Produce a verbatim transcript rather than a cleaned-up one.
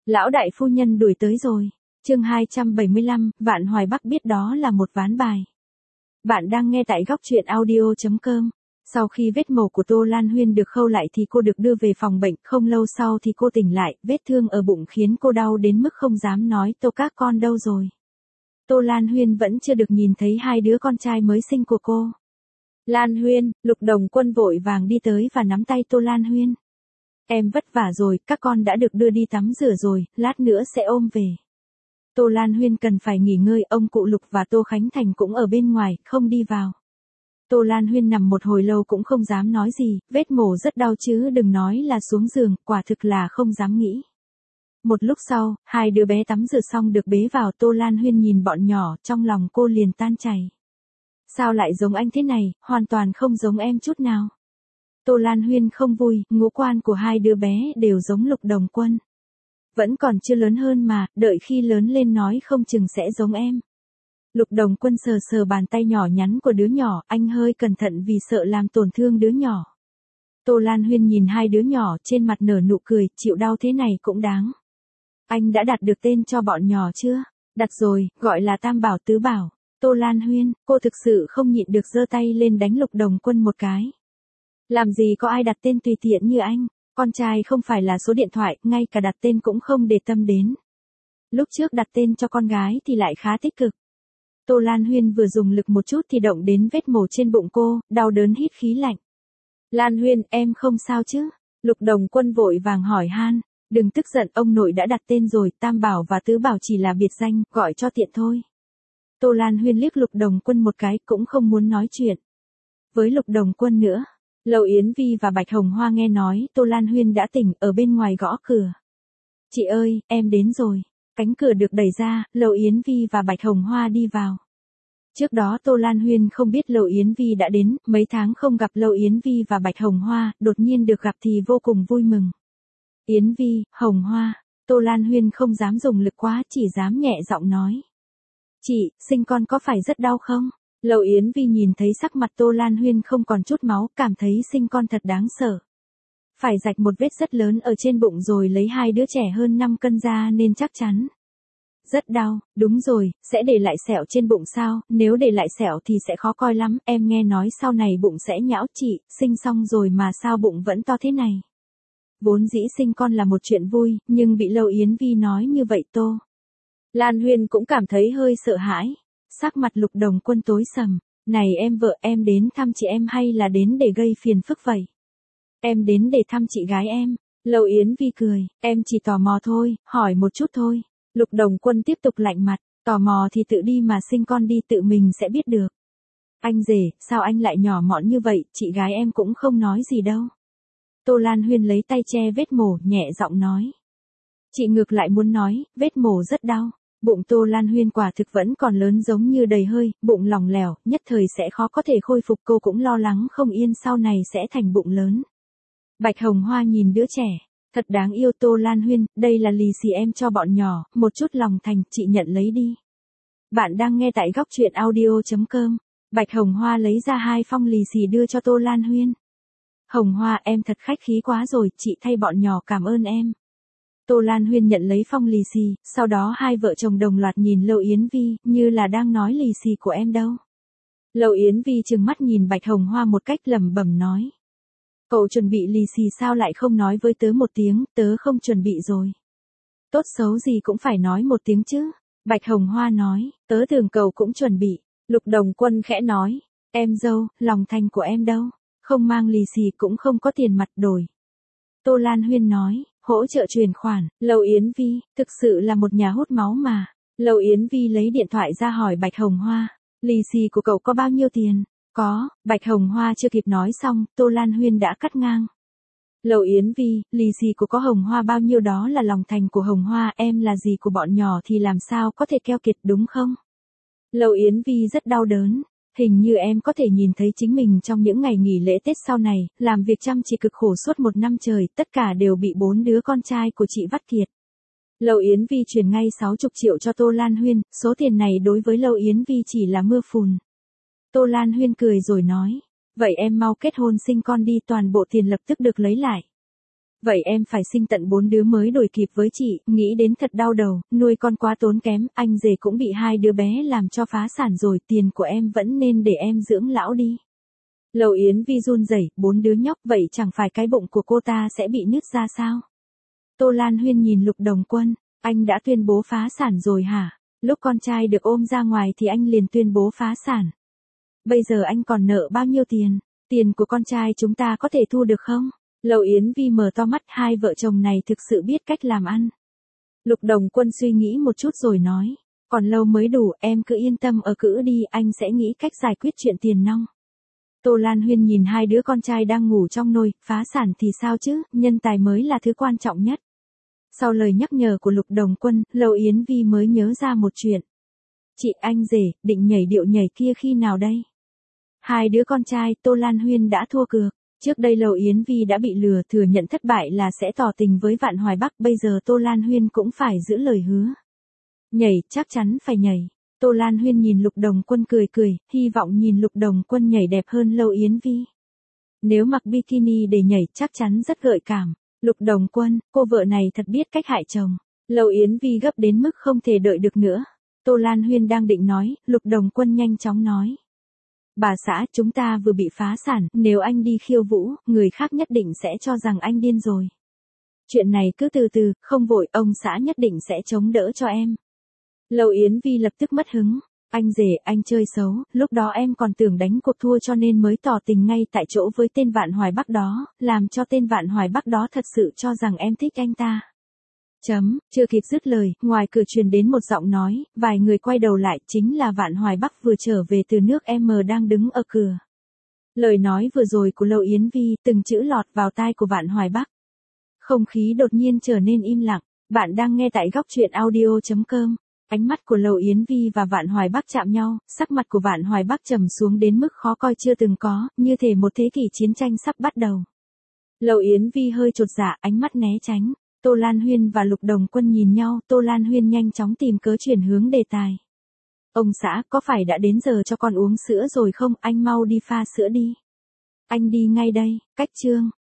Lão đại phu nhân đuổi tới rồi. Chương hai trăm bảy mươi lăm, Vạn Hoài Bắc biết đó là một ván bài. Bạn đang nghe tại góc truyện audio chấm com. Sau khi vết mổ của Tô Lan Huyên được khâu lại thì cô được đưa về phòng bệnh, không lâu sau thì cô tỉnh lại, vết thương ở bụng khiến cô đau đến mức không dám nói Tô các con đâu rồi. Tô Lan Huyên vẫn chưa được nhìn thấy hai đứa con trai mới sinh của cô. Lan Huyên, Lục Đồng Quân vội vàng đi tới và nắm tay Tô Lan Huyên. Em vất vả rồi, các con đã được đưa đi tắm rửa rồi, lát nữa sẽ ôm về. Tô Lan Huyên cần phải nghỉ ngơi, ông cụ Lục và Tô Khánh Thành cũng ở bên ngoài, không đi vào. Tô Lan Huyên nằm một hồi lâu cũng không dám nói gì, vết mổ rất đau chứ đừng nói là xuống giường, quả thực là không dám nghĩ. Một lúc sau, hai đứa bé tắm rửa xong được bế vào, Tô Lan Huyên nhìn bọn nhỏ, trong lòng cô liền tan chảy. Sao lại giống anh thế này, hoàn toàn không giống em chút nào. Tô Lan Huyên không vui, ngũ quan của hai đứa bé đều giống Lục Đồng Quân. Vẫn còn chưa lớn hơn mà, đợi khi lớn lên nói không chừng sẽ giống em. Lục Đồng Quân sờ sờ bàn tay nhỏ nhắn của đứa nhỏ, anh hơi cẩn thận vì sợ làm tổn thương đứa nhỏ. Tô Lan Huyên nhìn hai đứa nhỏ trên mặt nở nụ cười, chịu đau thế này cũng đáng. Anh đã đặt được tên cho bọn nhỏ chưa? Đặt rồi, gọi là Tam Bảo Tứ Bảo. Tô Lan Huyên, cô thực sự không nhịn được giơ tay lên đánh Lục Đồng Quân một cái. Làm gì có ai đặt tên tùy tiện như anh, con trai không phải là số điện thoại, ngay cả đặt tên cũng không để tâm đến. Lúc trước đặt tên cho con gái thì lại khá tích cực. Tô Lan Huyên vừa dùng lực một chút thì động đến vết mổ trên bụng cô, đau đớn hít khí lạnh. Lan Huyên, em không sao chứ? Lục Đồng Quân vội vàng hỏi han. Đừng tức giận, ông nội đã đặt tên rồi, Tam Bảo và Tứ Bảo chỉ là biệt danh, gọi cho tiện thôi. Tô Lan Huyên liếc Lục Đồng Quân một cái, cũng không muốn nói chuyện với Lục Đồng Quân nữa. Lầu Yến Vi và Bạch Hồng Hoa nghe nói Tô Lan Huyên đã tỉnh, ở bên ngoài gõ cửa. Chị ơi, em đến rồi. Cánh cửa được đẩy ra, Lầu Yến Vi và Bạch Hồng Hoa đi vào. Trước đó Tô Lan Huyên không biết Lầu Yến Vi đã đến, mấy tháng không gặp Lầu Yến Vi và Bạch Hồng Hoa, đột nhiên được gặp thì vô cùng vui mừng. Yến Vi, Hồng Hoa, Tô Lan Huyên không dám dùng lực quá, chỉ dám nhẹ giọng nói. Chị, sinh con có phải rất đau không? Lầu Yến Vi nhìn thấy sắc mặt Tô Lan Huyên không còn chút máu, cảm thấy sinh con thật đáng sợ. Phải rạch một vết rất lớn ở trên bụng rồi lấy hai đứa trẻ hơn năm cân ra nên chắc chắn. Rất đau, đúng rồi, sẽ để lại sẹo trên bụng sao, nếu để lại sẹo thì sẽ khó coi lắm, em nghe nói sau này bụng sẽ nhão. Chị, sinh xong rồi mà sao bụng vẫn to thế này? Vốn dĩ sinh con là một chuyện vui, nhưng bị Lầu Yến Vi nói như vậy Tô Lan Huyên cũng cảm thấy hơi sợ hãi. Sắc mặt Lục Đồng Quân tối sầm. Này em vợ, em đến thăm chị em hay là đến để gây phiền phức vậy? Em đến để thăm chị gái em. Lầu Yến Vi cười, em chỉ tò mò thôi, hỏi một chút thôi. Lục Đồng Quân tiếp tục lạnh mặt, tò mò thì tự đi mà sinh con đi, tự mình sẽ biết được. Anh rể, sao anh lại nhỏ mọn như vậy, chị gái em cũng không nói gì đâu. Tô Lan Huyên lấy tay che vết mổ, nhẹ giọng nói. Chị ngược lại muốn nói, vết mổ rất đau. Bụng Tô Lan Huyên quả thực vẫn còn lớn giống như đầy hơi, bụng lỏng lẻo, nhất thời sẽ khó có thể khôi phục, cô cũng lo lắng không yên sau này sẽ thành bụng lớn. Bạch Hồng Hoa nhìn đứa trẻ, thật đáng yêu. Tô Lan Huyên, đây là lì xì em cho bọn nhỏ, một chút lòng thành, chị nhận lấy đi. Bạn đang nghe tại góc truyện audio chấm com. Bạch Hồng Hoa lấy ra hai phong lì xì đưa cho Tô Lan Huyên. Hồng Hoa, em thật khách khí quá rồi, chị thay bọn nhỏ cảm ơn em. Tô Lan Huyên nhận lấy phong lì xì, sau đó hai vợ chồng đồng loạt nhìn Lầu Yến Vi, như là đang nói lì xì của em đâu. Lầu Yến Vi trừng mắt nhìn Bạch Hồng Hoa một cách lẩm bẩm nói. Cậu chuẩn bị lì xì sao lại không nói với tớ một tiếng, tớ không chuẩn bị rồi. Tốt xấu gì cũng phải nói một tiếng chứ. Bạch Hồng Hoa nói, tớ tưởng cậu cũng chuẩn bị. Lục Đồng Quân khẽ nói, em dâu, lòng thành của em đâu, không mang lì xì cũng không có tiền mặt đổi. Tô Lan Huyên nói. Hỗ trợ chuyển khoản. Lầu Yến Vi, thực sự là một nhà hút máu mà. Lầu Yến Vi lấy điện thoại ra hỏi Bạch Hồng Hoa, lì xì của cậu có bao nhiêu tiền? Có, Bạch Hồng Hoa chưa kịp nói xong, Tô Lan Huyên đã cắt ngang. Lầu Yến Vi, lì xì của có Hồng Hoa bao nhiêu đó là lòng thành của Hồng Hoa, em là gì của bọn nhỏ thì làm sao có thể keo kiệt đúng không? Lầu Yến Vi rất đau đớn. Hình như em có thể nhìn thấy chính mình trong những ngày nghỉ lễ Tết sau này, làm việc chăm chỉ cực khổ suốt một năm trời, tất cả đều bị bốn đứa con trai của chị vắt kiệt. Lầu Yến Vi chuyển ngay sáu mươi triệu cho Tô Lan Huyên, số tiền này đối với Lầu Yến Vi chỉ là mưa phùn. Tô Lan Huyên cười rồi nói, vậy em mau kết hôn sinh con đi, toàn bộ tiền lập tức được lấy lại. Vậy em phải sinh tận bốn đứa mới đổi kịp với chị, nghĩ đến thật đau đầu, nuôi con quá tốn kém, anh rể cũng bị hai đứa bé làm cho phá sản rồi, tiền của em vẫn nên để em dưỡng lão đi. Lầu Yến Vi run rẩy, bốn đứa nhóc vậy chẳng phải cái bụng của cô ta sẽ bị nứt ra sao? Tô Lan Huyên nhìn Lục Đồng Quân, anh đã tuyên bố phá sản rồi hả? Lúc con trai được ôm ra ngoài thì anh liền tuyên bố phá sản. Bây giờ anh còn nợ bao nhiêu tiền? Tiền của con trai chúng ta có thể thu được không? Lầu Yến Vi mở to mắt, hai vợ chồng này thực sự biết cách làm ăn. Lục Đồng Quân suy nghĩ một chút rồi nói, còn lâu mới đủ, em cứ yên tâm ở cữ đi, anh sẽ nghĩ cách giải quyết chuyện tiền nong. Tô Lan Huyên nhìn hai đứa con trai đang ngủ trong nôi, phá sản thì sao chứ, nhân tài mới là thứ quan trọng nhất. Sau lời nhắc nhở của Lục Đồng Quân, Lầu Yến Vi mới nhớ ra một chuyện. Chị, anh rể, định nhảy điệu nhảy kia khi nào đây? Hai đứa con trai, Tô Lan Huyên đã thua cược. Trước đây Lầu Yến Vi đã bị lừa, thừa nhận thất bại là sẽ tỏ tình với Vạn Hoài Bắc, bây giờ Tô Lan Huyên cũng phải giữ lời hứa. Nhảy, chắc chắn phải nhảy. Tô Lan Huyên nhìn Lục Đồng Quân cười cười, hy vọng nhìn Lục Đồng Quân nhảy đẹp hơn Lầu Yến Vi. Nếu mặc bikini để nhảy chắc chắn rất gợi cảm. Lục Đồng Quân, cô vợ này thật biết cách hại chồng. Lầu Yến Vi gấp đến mức không thể đợi được nữa. Tô Lan Huyên đang định nói, Lục Đồng Quân nhanh chóng nói. Bà xã, chúng ta vừa bị phá sản, nếu anh đi khiêu vũ, người khác nhất định sẽ cho rằng anh điên rồi. Chuyện này cứ từ từ, không vội, ông xã nhất định sẽ chống đỡ cho em. Lầu Yến Vi lập tức mất hứng. Anh rể, anh chơi xấu, lúc đó em còn tưởng đánh cuộc thua cho nên mới tỏ tình ngay tại chỗ với tên Vạn Hoài Bắc đó, làm cho tên Vạn Hoài Bắc đó thật sự cho rằng em thích anh ta. Chấm, chưa kịp dứt lời, ngoài cửa truyền đến một giọng nói, vài người quay đầu lại, chính là Vạn Hoài Bắc vừa trở về từ nước M đang đứng ở cửa. Lời nói vừa rồi của Lầu Yến Vi, từng chữ lọt vào tai của Vạn Hoài Bắc. Không khí đột nhiên trở nên im lặng, bạn đang nghe tại góc truyện audio chấm com. Ánh mắt của Lầu Yến Vi và Vạn Hoài Bắc chạm nhau, sắc mặt của Vạn Hoài Bắc trầm xuống đến mức khó coi chưa từng có, như thể một thế kỷ chiến tranh sắp bắt đầu. Lầu Yến Vi hơi chột dạ, ánh mắt né tránh. Tô Lan Huyên và Lục Đồng Quân nhìn nhau, Tô Lan Huyên nhanh chóng tìm cớ chuyển hướng đề tài. Ông xã, có phải đã đến giờ cho con uống sữa rồi không, anh mau đi pha sữa đi. Anh đi ngay đây, cách chương.